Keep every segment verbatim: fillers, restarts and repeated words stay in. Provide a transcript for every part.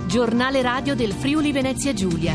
Giornale radio del Friuli Venezia Giulia.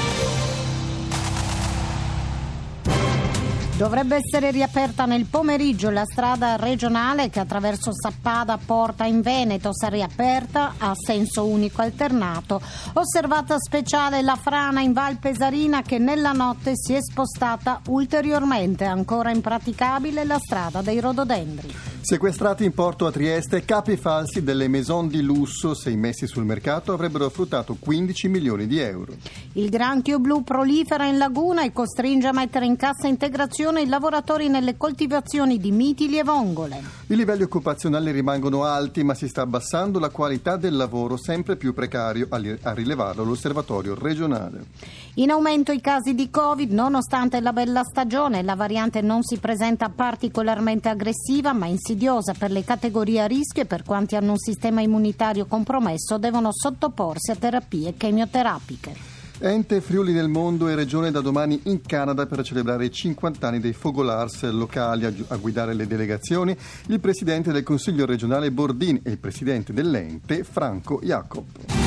Dovrebbe essere riaperta nel pomeriggio la strada regionale che attraverso Sappada porta in Veneto. Se riaperta a senso unico alternato. Osservata speciale la frana in Val Pesarina che nella notte si è spostata ulteriormente. Ancora impraticabile la strada dei rododendri. Sequestrati in porto a Trieste, capi falsi delle maison di lusso, se immessi sul mercato, avrebbero fruttato quindici milioni di euro. Il granchio blu prolifera in laguna e costringe a mettere in cassa integrazione i lavoratori nelle coltivazioni di mitili e vongole. I livelli occupazionali rimangono alti, ma si sta abbassando la qualità del lavoro, sempre più precario, a rilevarlo l'osservatorio regionale. In aumento i casi di Covid, nonostante la bella stagione. La variante non si presenta particolarmente aggressiva, ma insidiosa per le categorie a rischio e per quanti hanno un sistema immunitario compromesso devono sottoporsi a terapie chemioterapiche. Ente Friuli del Mondo e Regione da domani in Canada per celebrare i cinquanta anni dei Fogolars locali. A guidare le delegazioni il presidente del Consiglio regionale Bordin e il presidente dell'ente Franco Jacob.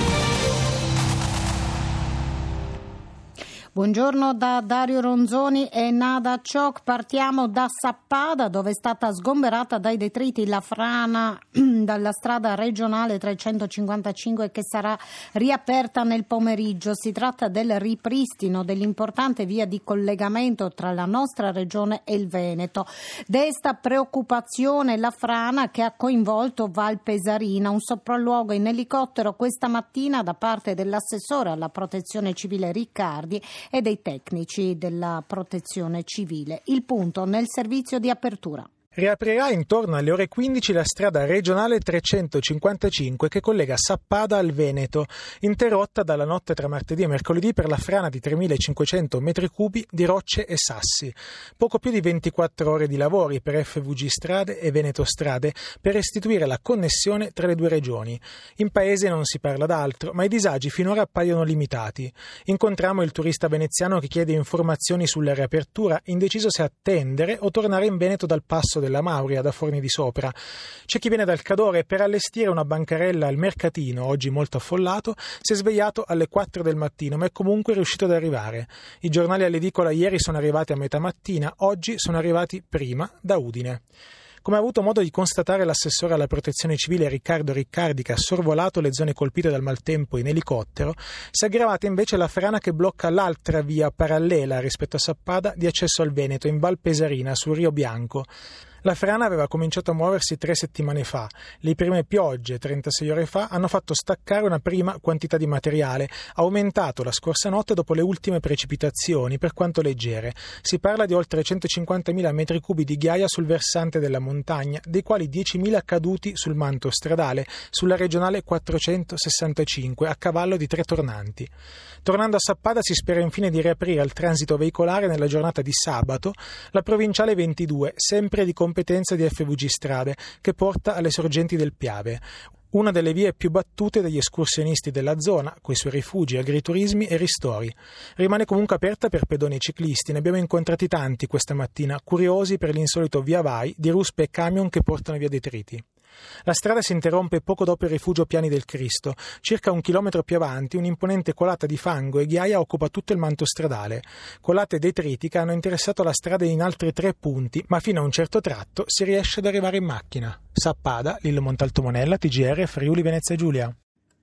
Buongiorno da Dario Ronzoni e Nada Ciocc. Partiamo da Sappada, dove è stata sgomberata dai detriti la frana dalla strada regionale trecentocinquantacinque che sarà riaperta nel pomeriggio. Si tratta del ripristino dell'importante via di collegamento tra la nostra regione e il Veneto. Desta preoccupazione la frana che ha coinvolto Val Pesarina. Un sopralluogo in elicottero questa mattina da parte dell'assessore alla protezione civile Riccardi e dei tecnici della protezione civile. Il punto nel servizio di apertura. Riaprirà intorno alle ore quindici la strada regionale trecentocinquantacinque che collega Sappada al Veneto, interrotta dalla notte tra martedì e mercoledì per la frana di tremilacinquecento metri cubi di rocce e sassi. Poco più di ventiquattro ore di lavori per F V G Strade e Veneto Strade per restituire la connessione tra le due regioni. In paese non si parla d'altro, ma i disagi finora appaiono limitati. Incontrammo il turista veneziano che chiede informazioni sulla riapertura, indeciso se attendere o tornare in Veneto dal passo della Mauria da Forni di Sopra. C'è chi viene dal Cadore per allestire una bancarella al mercatino, oggi molto affollato, si è svegliato alle quattro del mattino, ma è comunque riuscito ad arrivare. I giornali all'edicola ieri sono arrivati a metà mattina, oggi sono arrivati prima da Udine. Come ha avuto modo di constatare l'assessore alla protezione civile Riccardo Riccardi, che ha sorvolato le zone colpite dal maltempo in elicottero, si è aggravata invece la frana che blocca l'altra via parallela rispetto a Sappada di accesso al Veneto in Val Pesarina sul Rio Bianco. La frana aveva cominciato a muoversi tre settimane fa. Le prime piogge, trentasei ore fa, hanno fatto staccare una prima quantità di materiale, aumentato la scorsa notte dopo le ultime precipitazioni, per quanto leggere. Si parla di oltre centocinquantamila metri cubi di ghiaia sul versante della montagna, dei quali diecimila caduti sul manto stradale, sulla regionale quattrocentosessantacinque, a cavallo di tre tornanti. Tornando a Sappada si spera infine di riaprire al transito veicolare nella giornata di sabato la provinciale ventidue, sempre di competenza di F V G Strade, che porta alle sorgenti del Piave, una delle vie più battute dagli escursionisti della zona, coi suoi rifugi, agriturismi e ristori. Rimane comunque aperta per pedoni e ciclisti, ne abbiamo incontrati tanti questa mattina, curiosi per l'insolito via vai di ruspe e camion che portano via detriti. La strada si interrompe poco dopo il rifugio Piani del Cristo. Circa un chilometro più avanti un'imponente colata di fango e ghiaia occupa tutto il manto stradale. Colate detritiche hanno interessato la strada in altri tre punti, ma fino a un certo tratto si riesce ad arrivare in macchina. Sappada, Lillo Montalto Monella, T G R, Friuli Venezia Giulia.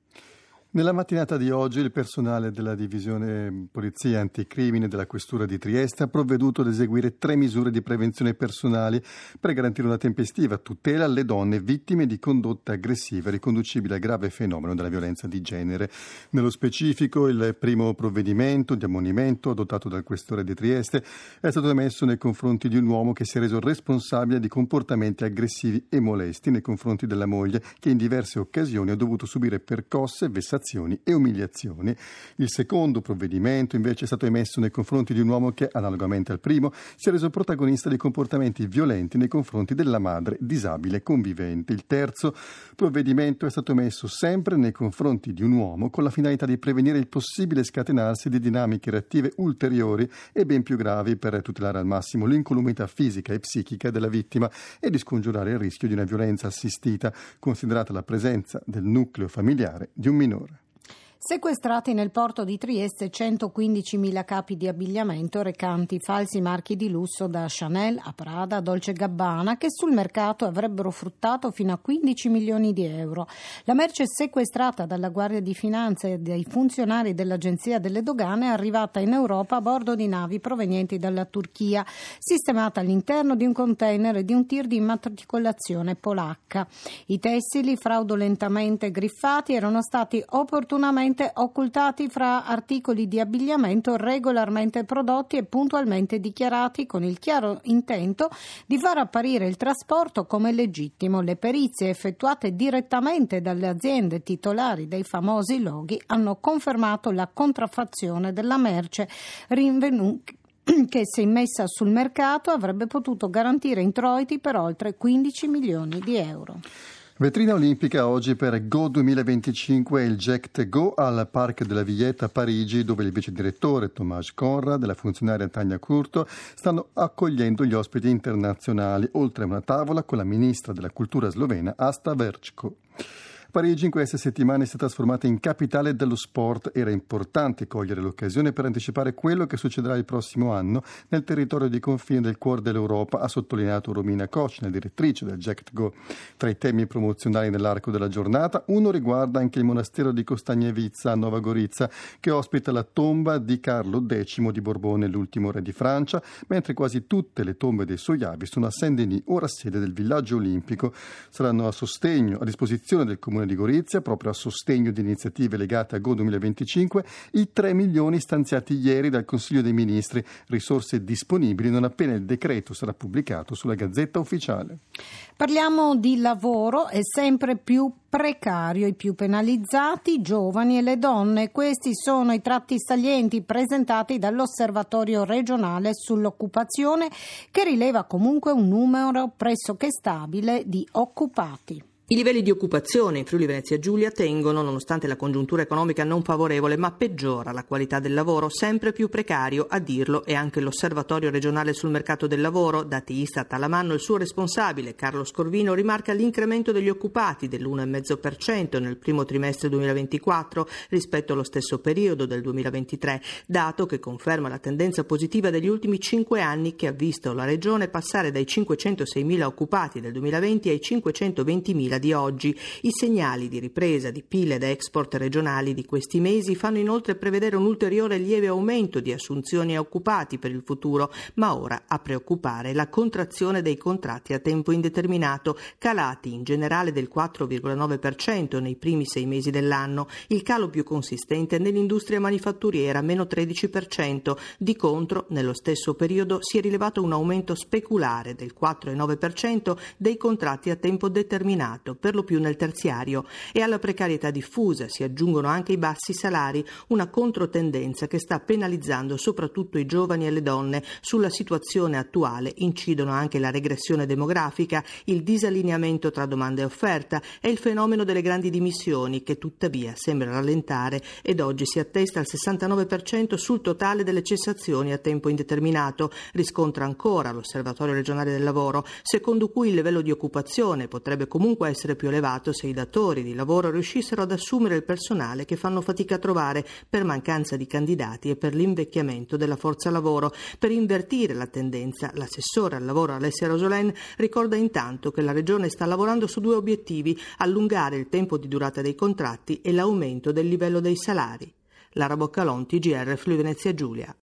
Nella mattinata di oggi il personale della divisione polizia anticrimine della questura di Trieste ha provveduto ad eseguire tre misure di prevenzione personali per garantire una tempestiva tutela alle donne vittime di condotte aggressive riconducibili al grave fenomeno della violenza di genere. Nello specifico, il primo provvedimento di ammonimento adottato dal questore di Trieste è stato emesso nei confronti di un uomo che si è reso responsabile di comportamenti aggressivi e molesti nei confronti della moglie, che in diverse occasioni ha dovuto subire percosse, vessazioni e umiliazioni. Il secondo provvedimento invece è stato emesso nei confronti di un uomo che, analogamente al primo, si è reso protagonista di comportamenti violenti nei confronti della madre disabile convivente. Il terzo provvedimento è stato emesso sempre nei confronti di un uomo con la finalità di prevenire il possibile scatenarsi di dinamiche reattive ulteriori e ben più gravi per tutelare al massimo l'incolumità fisica e psichica della vittima e di scongiurare il rischio di una violenza assistita, considerata la presenza del nucleo familiare di un minore. Sequestrati nel porto di Trieste centoquindicimila capi di abbigliamento recanti falsi marchi di lusso da Chanel a Prada a Dolce Gabbana, che sul mercato avrebbero fruttato fino a quindici milioni di euro. La merce sequestrata dalla Guardia di Finanza e dai funzionari dell'Agenzia delle Dogane è arrivata in Europa a bordo di navi provenienti dalla Turchia, sistemata all'interno di un container e di un tir di immatricolazione polacca. I tessili fraudolentamente griffati erano stati opportunamente occultati fra articoli di abbigliamento regolarmente prodotti e puntualmente dichiarati, con il chiaro intento di far apparire il trasporto come legittimo. Le perizie effettuate direttamente dalle aziende titolari dei famosi loghi hanno confermato la contraffazione della merce rinvenuta, che se immessa sul mercato avrebbe potuto garantire introiti per oltre quindici milioni di euro. Vetrina olimpica oggi per Go duemilaventicinque e il Gect Go al Parc della Villette a Parigi, dove il vice direttore Tomáš Konrad e la funzionaria Tanja Kurto stanno accogliendo gli ospiti internazionali, oltre a una tavola con la ministra della cultura slovena Asta Vrčko. Parigi in queste settimane si è trasformata in capitale dello sport. Era importante cogliere l'occasione per anticipare quello che succederà il prossimo anno nel territorio di confine del cuore dell'Europa, ha sottolineato Romina Kocina, direttrice del Gect Go. Tra i temi promozionali nell'arco della giornata, uno riguarda anche il monastero di Kostagnevica a Nova Gorica, che ospita la tomba di Carlo decimo di Borbone, l'ultimo re di Francia, mentre quasi tutte le tombe dei suoi avi sono a Saint-Denis, ora sede del villaggio olimpico. Saranno a sostegno, a disposizione del comune di Gorizia, proprio a sostegno di iniziative legate a Go duemilaventicinque, i tre milioni stanziati ieri dal Consiglio dei Ministri, risorse disponibili non appena il decreto sarà pubblicato sulla Gazzetta Ufficiale. Parliamo di lavoro, è sempre più precario, i più penalizzati, i giovani e le donne. Questi sono i tratti salienti presentati dall'Osservatorio regionale sull'occupazione, che rileva comunque un numero pressoché stabile di occupati. I livelli di occupazione in Friuli Venezia Giulia tengono, nonostante la congiuntura economica non favorevole, ma peggiora la qualità del lavoro, sempre più precario. A dirlo è anche l'Osservatorio regionale sul mercato del lavoro. Dati Istat alla mano, il suo responsabile, Carlo Scorvino, rimarca l'incremento degli occupati dell'uno virgola cinque per cento nel primo trimestre duemilaventiquattro rispetto allo stesso periodo del duemilaventitré, dato che conferma la tendenza positiva degli ultimi cinque anni, che ha visto la regione passare dai cinquecentoseimila occupati del duemilaventi ai cinquecentoventimila di oggi. I segnali di ripresa di P I L ed export regionali di questi mesi fanno inoltre prevedere un ulteriore lieve aumento di assunzioni a occupati per il futuro, ma ora a preoccupare la contrazione dei contratti a tempo indeterminato, calati in generale del quattro virgola nove per cento nei primi sei mesi dell'anno. Il calo più consistente nell'industria manifatturiera, meno tredici per cento. Di contro, nello stesso periodo si è rilevato un aumento speculare del quattro virgola nove per cento dei contratti a tempo determinato, per lo più nel terziario, e alla precarietà diffusa si aggiungono anche i bassi salari, una controtendenza che sta penalizzando soprattutto i giovani e le donne. Sulla situazione attuale incidono anche la regressione demografica, il disallineamento tra domanda e offerta e il fenomeno delle grandi dimissioni, che tuttavia sembra rallentare ed oggi si attesta al sessantanove per cento sul totale delle cessazioni a tempo indeterminato. Riscontra ancora l'Osservatorio regionale del lavoro, secondo cui il livello di occupazione potrebbe comunque essere più elevato se i datori di lavoro riuscissero ad assumere il personale che fanno fatica a trovare per mancanza di candidati e per l'invecchiamento della forza lavoro. Per invertire la tendenza, l'assessore al lavoro Alessia Rosolin ricorda intanto che la Regione sta lavorando su due obiettivi: allungare il tempo di durata dei contratti e l'aumento del livello dei salari. Lara Boccalon, T G R Friuli Venezia Giulia.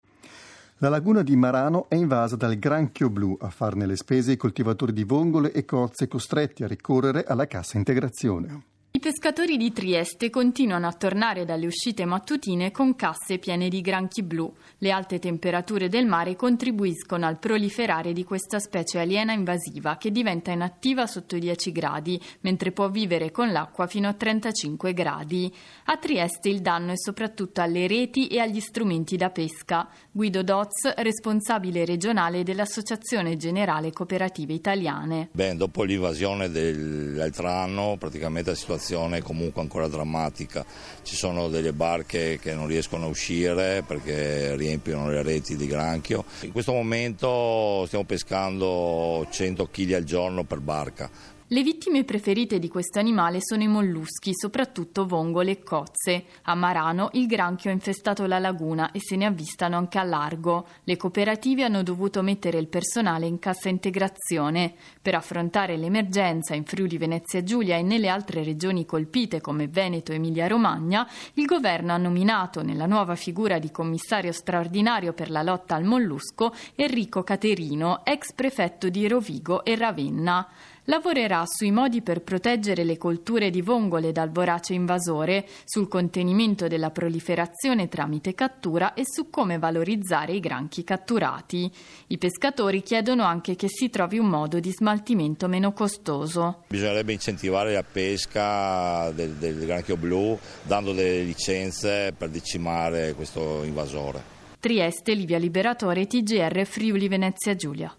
La laguna di Marano è invasa dal granchio blu. A farne le spese i coltivatori di vongole e cozze, costretti a ricorrere alla cassa integrazione. I pescatori di Trieste continuano a tornare dalle uscite mattutine con casse piene di granchi blu. Le alte temperature del mare contribuiscono al proliferare di questa specie aliena invasiva, che diventa inattiva sotto i dieci gradi, mentre può vivere con l'acqua fino a trentacinque gradi. A Trieste il danno è soprattutto alle reti e agli strumenti da pesca. Guido Doz, responsabile regionale dell'Associazione Generale Cooperative Italiane. Beh, dopo l'invasione dell'altro anno, praticamente la situazione è comunque ancora drammatica. Ci sono delle barche che non riescono a uscire perché riempiono le reti di granchio. In questo momento stiamo pescando cento chili al giorno per barca. Le vittime preferite di questo animale sono i molluschi, soprattutto vongole e cozze. A Marano il granchio ha infestato la laguna e se ne avvistano anche a largo. Le cooperative hanno dovuto mettere il personale in cassa integrazione. Per affrontare l'emergenza in Friuli Venezia Giulia e nelle altre regioni colpite come Veneto e Emilia Romagna, il governo ha nominato nella nuova figura di commissario straordinario per la lotta al mollusco Enrico Caterino, ex prefetto di Rovigo e Ravenna. Lavorerà sui modi per proteggere le colture di vongole dal vorace invasore, sul contenimento della proliferazione tramite cattura e su come valorizzare i granchi catturati. I pescatori chiedono anche che si trovi un modo di smaltimento meno costoso. Bisognerebbe incentivare la pesca del, del granchio blu dando delle licenze per decimare questo invasore. Trieste, Livia Liberatore, T G R Friuli Venezia Giulia.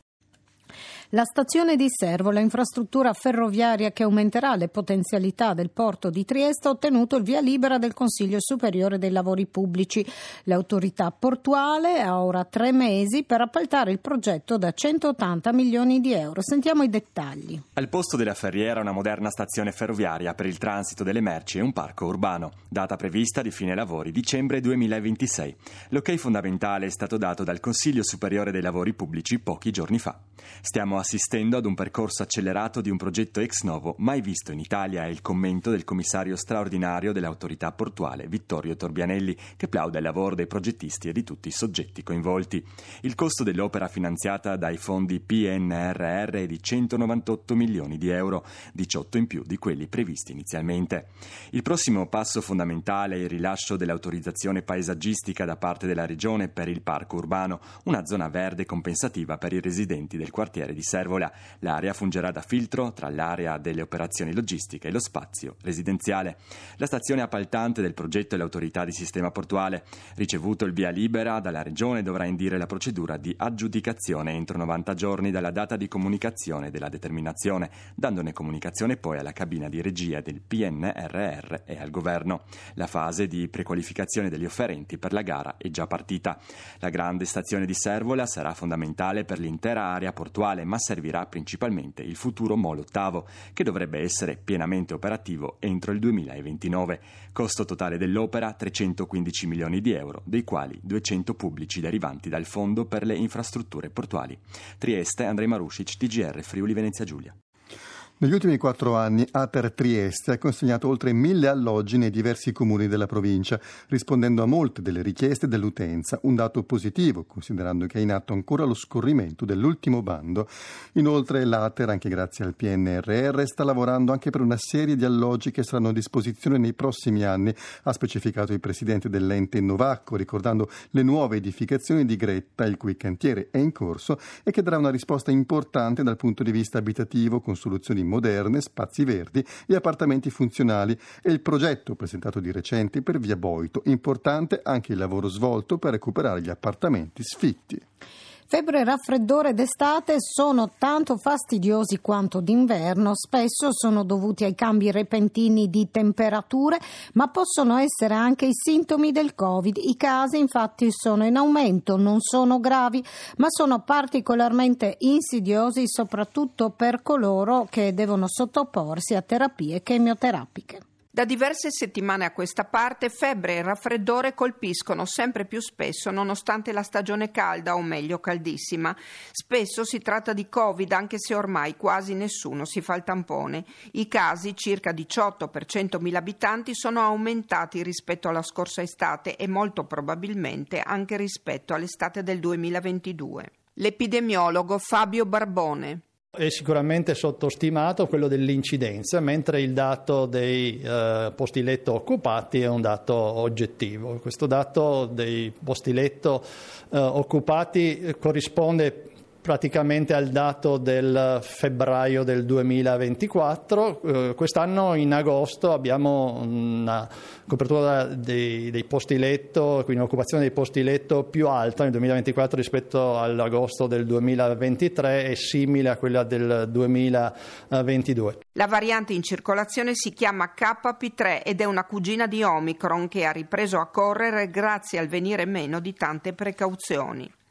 La stazione di Servola, infrastruttura ferroviaria che aumenterà le potenzialità del porto di Trieste, ha ottenuto il via libera del Consiglio Superiore dei Lavori Pubblici. L'autorità portuale ha ora tre mesi per appaltare il progetto da centottanta milioni di euro. Sentiamo i dettagli. Al posto della ferriera una moderna stazione ferroviaria per il transito delle merci e un parco urbano. Data prevista di fine lavori dicembre duemilaventisei. L'ok fondamentale è stato dato dal Consiglio Superiore dei Lavori Pubblici pochi giorni fa. Stiamo assistendo ad un percorso accelerato di un progetto ex novo mai visto in Italia, è il commento del commissario straordinario dell'autorità portuale Vittorio Torbianelli, che plaude al lavoro dei progettisti e di tutti i soggetti coinvolti. Il costo dell'opera finanziata dai fondi P N R R è di centonovantotto milioni di euro, diciotto in più di quelli previsti inizialmente. Il prossimo passo fondamentale è il rilascio dell'autorizzazione paesaggistica da parte della Regione per il parco urbano, una zona verde compensativa per i residenti del quartiere di Servola. L'area fungerà da filtro tra l'area delle operazioni logistiche e lo spazio residenziale. La stazione appaltante del progetto è l'autorità di sistema portuale. Ricevuto il via libera dalla Regione, dovrà indire la procedura di aggiudicazione entro novanta giorni dalla data di comunicazione della determinazione, dandone comunicazione poi alla cabina di regia del P N R R e al governo. La fase di prequalificazione degli offerenti per la gara è già partita. La grande stazione di Servola sarà fondamentale per l'intera area portuale, ma servirà principalmente il futuro molo ottavo, che dovrebbe essere pienamente operativo entro il duemilaventinove. Costo totale dell'opera trecentoquindici milioni di euro, dei quali duecento pubblici derivanti dal Fondo per le infrastrutture portuali. Trieste, Andrej Marušić, T G R Friuli Venezia Giulia. Negli ultimi quattro anni Ater Trieste ha consegnato oltre mille alloggi nei diversi comuni della provincia, rispondendo a molte delle richieste dell'utenza, un dato positivo considerando che è in atto ancora lo scorrimento dell'ultimo bando. Inoltre l'Ater, anche grazie al P N R R, sta lavorando anche per una serie di alloggi che saranno a disposizione nei prossimi anni, ha specificato il presidente dell'ente Novacco, ricordando le nuove edificazioni di Gretta, il cui cantiere è in corso e che darà una risposta importante dal punto di vista abitativo con soluzioni moderne, spazi verdi e appartamenti funzionali, e il progetto presentato di recente per via Boito. Importante anche il lavoro svolto per recuperare gli appartamenti sfitti. Febbre, raffreddore d'estate sono tanto fastidiosi quanto d'inverno, spesso sono dovuti ai cambi repentini di temperature, ma possono essere anche i sintomi del Covid. I casi infatti sono in aumento, non sono gravi, ma sono particolarmente insidiosi soprattutto per coloro che devono sottoporsi a terapie chemioterapiche. Da diverse settimane a questa parte febbre e raffreddore colpiscono sempre più spesso nonostante la stagione calda, o meglio caldissima. Spesso si tratta di Covid, anche se ormai quasi nessuno si fa il tampone. I casi, circa diciotto per centomila abitanti, sono aumentati rispetto alla scorsa estate e molto probabilmente anche rispetto all'estate del duemilaventidue. L'epidemiologo Fabio Barbone. È sicuramente sottostimato quello dell'incidenza, mentre il dato dei eh, posti letto occupati è un dato oggettivo. Questo dato dei posti letto eh, occupati corrisponde praticamente al dato del febbraio del duemilaventiquattro. Eh, quest'anno in agosto abbiamo una copertura dei, dei posti letto, quindi un'occupazione dei posti letto più alta nel duemilaventiquattro rispetto all'agosto del duemilaventitré e simile a quella del duemilaventidue. La variante in circolazione si chiama K P tre ed è una cugina di Omicron che ha ripreso a correre grazie al venire meno di tante precauzioni.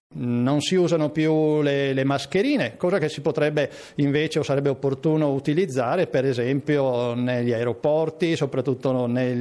Non si usano più le, le mascherine, cosa che si potrebbe invece o sarebbe opportuno utilizzare per esempio negli aeroporti, soprattutto negli,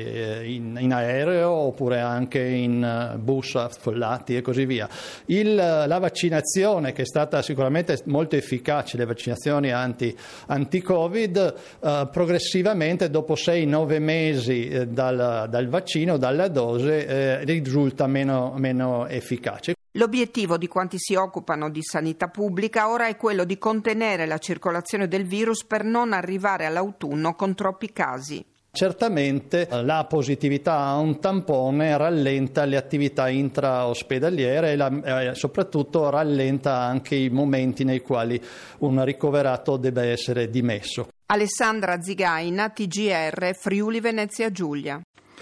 in, in aereo oppure anche in bus affollati e così via. Il, la vaccinazione, che è stata sicuramente molto efficace, le vaccinazioni anti, anti-Covid, eh, progressivamente dopo sei nove mesi eh, dal, dal vaccino, dalla dose, eh, risulta meno, meno efficace. L'obiettivo di quanti si occupano di sanità pubblica ora è quello di contenere la circolazione del virus per non arrivare all'autunno con troppi casi. Certamente la positività a un tampone rallenta le attività intraospedaliere e la, eh, soprattutto rallenta anche i momenti nei quali un ricoverato deve essere dimesso. Alessandra Zigaina, T G R, Friuli Venezia Giulia.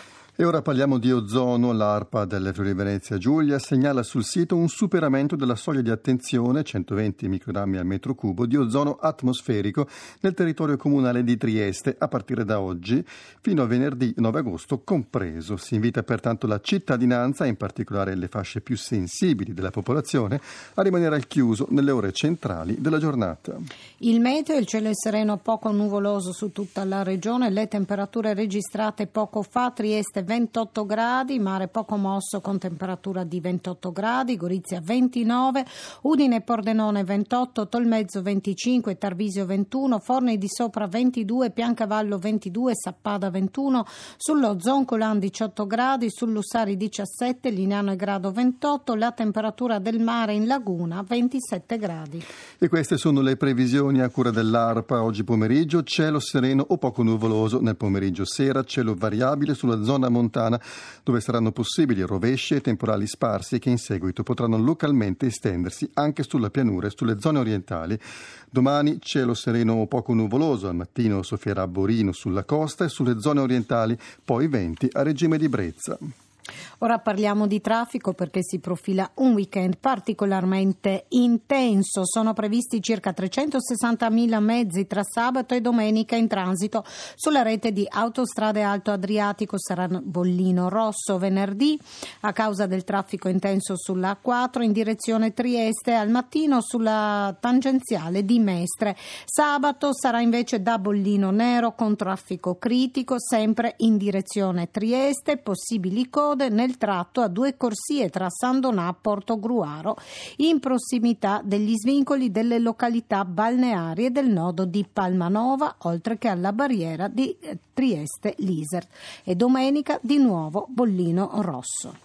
E ora parliamo di ozono. L'ARPA del Friuli Venezia Giulia segnala sul sito un superamento della soglia di attenzione, centoventi microgrammi al metro cubo, di ozono atmosferico nel territorio comunale di Trieste a partire da oggi fino a venerdì nove agosto compreso. Si invita pertanto la cittadinanza, in particolare le fasce più sensibili della popolazione, a rimanere al chiuso nelle ore centrali della giornata. Il meteo, il cielo è sereno, poco nuvoloso su tutta la regione, le temperature registrate poco fa: Trieste ventotto gradi, mare poco mosso con temperatura di ventotto gradi, Gorizia ventinove, Udine e Pordenone ventotto, Tolmezzo venticinque, Tarvisio ventuno, Forni di Sopra ventidue, Piancavallo ventidue, Sappada ventuno, sullo Zoncolan diciotto gradi, sul Lussari diciassette, Lignano e Grado ventotto, la temperatura del mare in laguna ventisette gradi. E queste sono le previsioni a cura dell'ARPA. Oggi pomeriggio cielo sereno o poco nuvoloso, nel pomeriggio sera cielo variabile sulla zona montana, dove saranno possibili rovesci e temporali sparsi che in seguito potranno localmente estendersi anche sulla pianura e sulle zone orientali. Domani cielo sereno o poco nuvoloso, al mattino soffierà Borino sulla costa e sulle zone orientali, poi venti a regime di brezza. Ora parliamo di traffico perché si profila un weekend particolarmente intenso. Sono previsti circa trecentosessantamila mezzi tra sabato e domenica in transito sulla rete di Autostrade Alto Adriatico. Sarà bollino rosso venerdì a causa del traffico intenso sulla A quattro in direzione Trieste, al mattino sulla tangenziale di Mestre. Sabato sarà invece da bollino nero con traffico critico sempre in direzione Trieste, possibili code nel tratto a due corsie tra San Donà e Portogruaro, in prossimità degli svincoli delle località balneari e del nodo di Palmanova, oltre che alla barriera di Trieste-Lisert. E domenica di nuovo bollino rosso.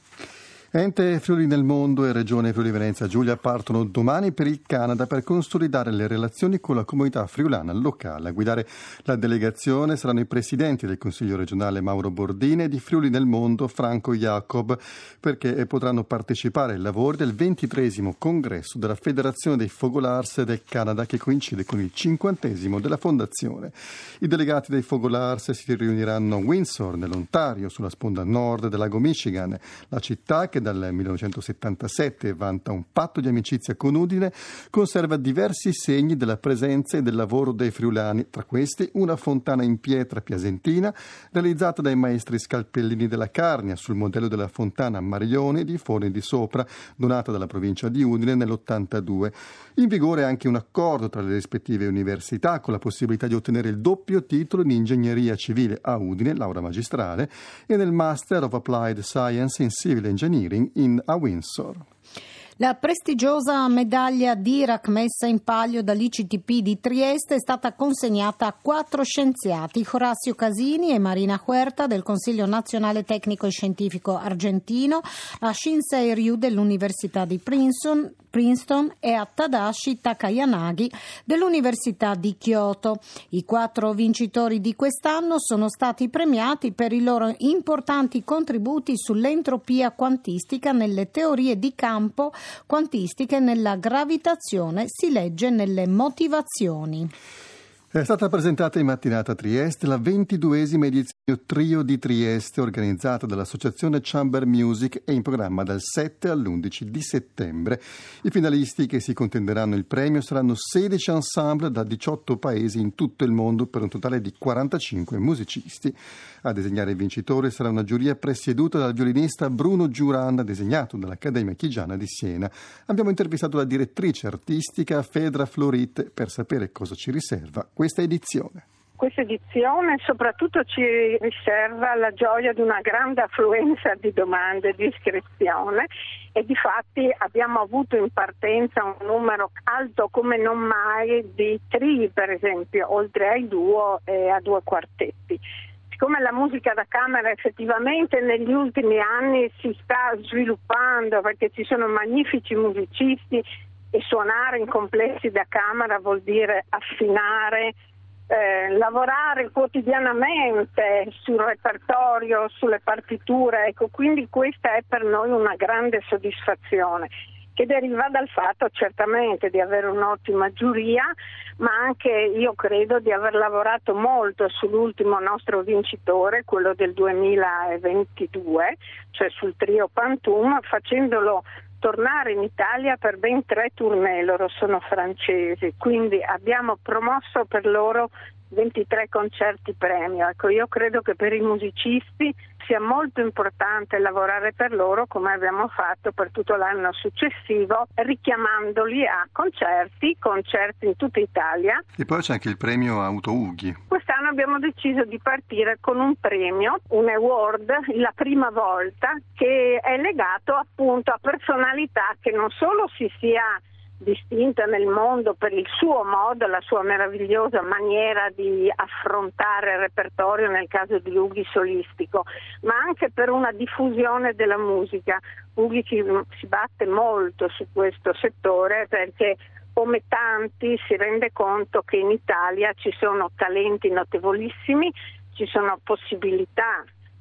Ente Friuli nel Mondo e Regione Friuli Venezia Giulia partono domani per il Canada per consolidare le relazioni con la comunità friulana locale. A guidare la delegazione saranno i presidenti del Consiglio regionale Mauro Bordine e di Friuli nel Mondo Franco Jacob, perché potranno partecipare ai lavori del ventitreesimo congresso della Federazione dei Fogolars del Canada, che coincide con il cinquantesimo della fondazione. I delegati dei Fogolars si riuniranno a Windsor, nell'Ontario, sulla sponda nord del lago Michigan, la città che dal millenovecentosettantasette vanta un patto di amicizia con Udine, conserva diversi segni della presenza e del lavoro dei friulani, tra questi una fontana in pietra piasentina realizzata dai maestri scalpellini della Carnia sul modello della fontana Marione di Forni di Sopra, donata dalla provincia di Udine nell'ottantadue. In vigore anche un accordo tra le rispettive università con la possibilità di ottenere il doppio titolo in ingegneria civile a Udine, laurea magistrale, e nel Master of Applied Science in Civil Engineering in a Windsor. La prestigiosa medaglia Dirac messa in palio dall'I C T P di Trieste è stata consegnata a quattro scienziati, Horacio Casini e Marina Huerta del Consiglio Nazionale Tecnico e Scientifico Argentino, a Shinsei Ryu dell'Università di Princeton, Princeton e a Tadashi Takayanagi dell'Università di Kyoto. I quattro vincitori di quest'anno sono stati premiati per i loro importanti contributi sull'entropia quantistica nelle teorie di campo quantistiche, nella gravitazione, si legge nelle motivazioni. È stata presentata in mattinata a Trieste la ventiduesima edizione Trio di Trieste, organizzata dall'associazione Chamber Music e in programma dal sette all'undici di settembre. I finalisti che si contenderanno il premio saranno sedici ensemble da diciotto paesi in tutto il mondo per un totale di quarantacinque musicisti. A desegnare il vincitore sarà una giuria presieduta dal violinista Bruno Giuran, designato dall'Accademia Chigiana di Siena. Abbiamo intervistato la direttrice artistica Fedra Florit per sapere cosa ci riserva questa edizione. Questa edizione soprattutto ci riserva la gioia di una grande affluenza di domande di iscrizione e difatti abbiamo avuto in partenza un numero alto come non mai di trii, per esempio, oltre ai duo e a due quartetti. Siccome la musica da camera effettivamente negli ultimi anni si sta sviluppando perché ci sono magnifici musicisti e suonare in complessi da camera vuol dire affinare, eh, lavorare quotidianamente sul repertorio, sulle partiture, ecco, quindi questa è per noi una grande soddisfazione che deriva dal fatto certamente di avere un'ottima giuria, ma anche io credo di aver lavorato molto sull'ultimo nostro vincitore, quello del duemilaventidue, cioè sul trio Pantum, facendolo tornare in Italia per ben tre tournée, loro sono francesi, quindi abbiamo promosso per loro ventitré concerti premio. Ecco, io credo che per i musicisti sia molto importante lavorare per loro come abbiamo fatto per tutto l'anno successivo, richiamandoli a concerti, concerti in tutta Italia. E poi c'è anche il premio Auto Ughi. Quest'anno abbiamo deciso di partire con un premio, un award, la prima volta, che è legato appunto a personalità che non solo si sia distinta nel mondo per il suo modo, la sua meravigliosa maniera di affrontare il repertorio nel caso di Ughi solistico, ma anche per una diffusione della musica. Ughi si, si batte molto su questo settore perché come tanti si rende conto che in Italia ci sono talenti notevolissimi, ci sono possibilità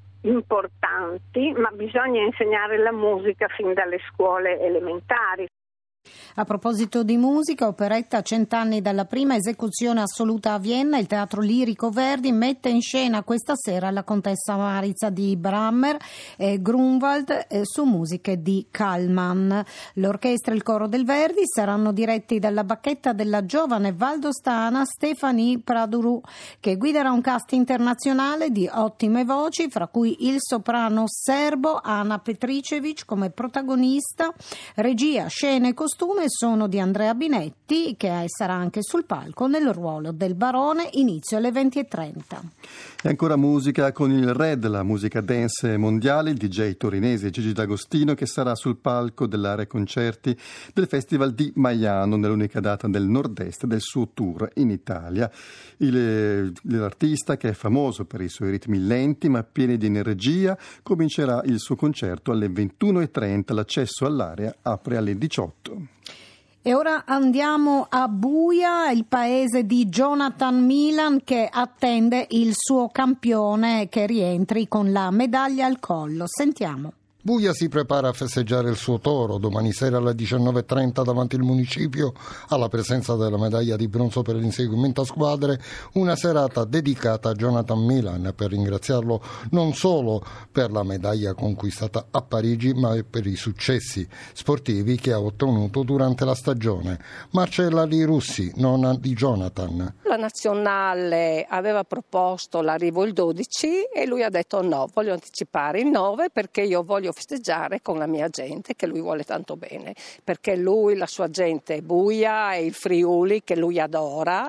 importanti, ma bisogna insegnare la musica fin dalle scuole elementari. A proposito di musica, operetta a cent'anni dalla prima esecuzione assoluta a Vienna, il Teatro Lirico Verdi mette in scena questa sera la Contessa Maritza di Brammer e Grunwald eh, su musiche di Kallman. L'orchestra e il coro del Verdi saranno diretti dalla bacchetta della giovane valdostana Stefanie Praduru, che guiderà un cast internazionale di ottime voci, fra cui il soprano serbo Ana Petricevic come protagonista. Regia, scene e costume sono di Andrea Binetti, che sarà anche sul palco nel ruolo del barone, inizio alle venti e trenta. E ancora musica con il Red, la musica dance mondiale, il D J torinese Gigi D'Agostino, che sarà sul palco dell'area concerti del Festival di Maiano, nell'unica data del nord-est del suo tour in Italia. Il, l'artista, che è famoso per i suoi ritmi lenti ma pieni di energia, comincerà il suo concerto alle ventuno e trenta, l'accesso all'area apre alle diciotto. E ora andiamo a Buia, il paese di Jonathan Milan, che attende il suo campione che rientri con la medaglia al collo. Sentiamo. Buia si prepara a festeggiare il suo toro domani sera alle diciannove e trenta davanti al municipio, alla presenza della medaglia di bronzo per l'inseguimento a squadre, una serata dedicata a Jonathan Milan per ringraziarlo non solo per la medaglia conquistata a Parigi, ma per i successi sportivi che ha ottenuto durante la stagione. Marcella Li Russi, nonna di Jonathan. La nazionale aveva proposto l'arrivo il dodici e lui ha detto no, voglio anticipare il nove perché io voglio festeggiare con la mia gente che lui vuole tanto bene, perché lui, la sua gente è Buia e il Friuli che lui adora,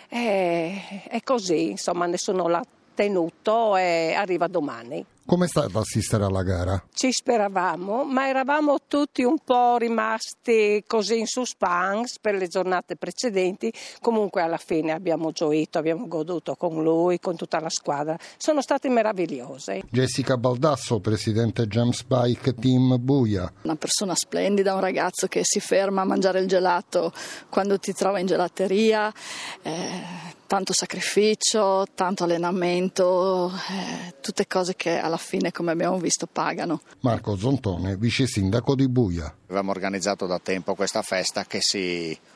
e, è così, insomma nessuno l'ha tenuto e arriva domani. Com'è stato assistere alla gara? Ci speravamo, ma eravamo tutti un po' rimasti così in suspense per le giornate precedenti. Comunque alla fine abbiamo gioito, abbiamo goduto con lui, con tutta la squadra. Sono state meravigliose. Jessica Baldasso, presidente James Bike Team Buia. Una persona splendida, un ragazzo che si ferma a mangiare il gelato quando ti trova in gelateria. Eh, tanto sacrificio, tanto allenamento, eh, tutte cose che alla fine, come abbiamo visto, pagano. Marco Zontone, vice sindaco di Buia. Avevamo organizzato da tempo questa festa che si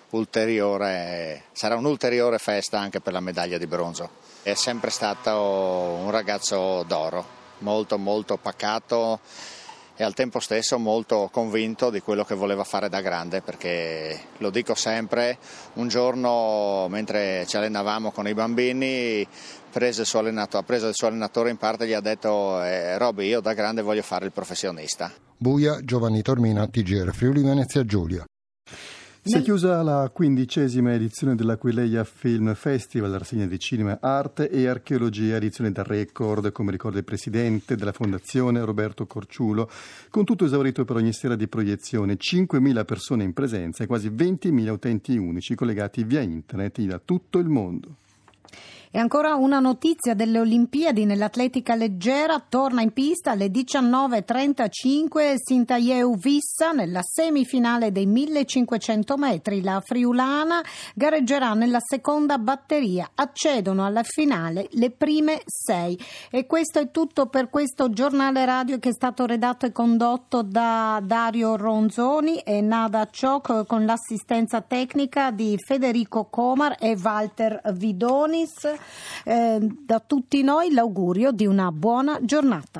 ulteriore, sarà un'ulteriore festa anche per la medaglia di bronzo. È sempre stato un ragazzo d'oro, molto molto pacato e al tempo stesso molto convinto di quello che voleva fare da grande, perché lo dico sempre, un giorno mentre ci allenavamo con i bambini prese il suo allenatore, ha preso il suo allenatore in parte e gli ha detto eh, Robby, io da grande voglio fare il professionista. Buia, Giovanni Tormina, T G R Friuli Venezia Giulia. Si è chiusa la quindicesima edizione dell'Aquileia Film Festival, rassegna di cinema, arte e archeologia, edizione da record, come ricorda il presidente della fondazione Roberto Corciulo, con tutto esaurito per ogni sera di proiezione, cinquemila persone in presenza e quasi ventimila utenti unici collegati via internet da tutto il mondo. E ancora una notizia delle Olimpiadi nell'atletica leggera, torna in pista alle diciannove e trentacinque Sintayeu Vissa nella semifinale dei millecinquecento metri. La friulana gareggerà nella seconda batteria, accedono alla finale le prime sei. E questo è tutto per questo giornale radio che è stato redatto e condotto da Dario Ronzoni e Nada Ciocco con l'assistenza tecnica di Federico Comar e Walter Vidonis. Eh, da tutti noi l'augurio di una buona giornata.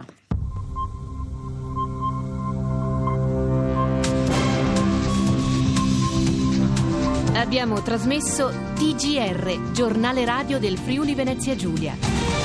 Abbiamo trasmesso T G R, giornale radio del Friuli Venezia Giulia.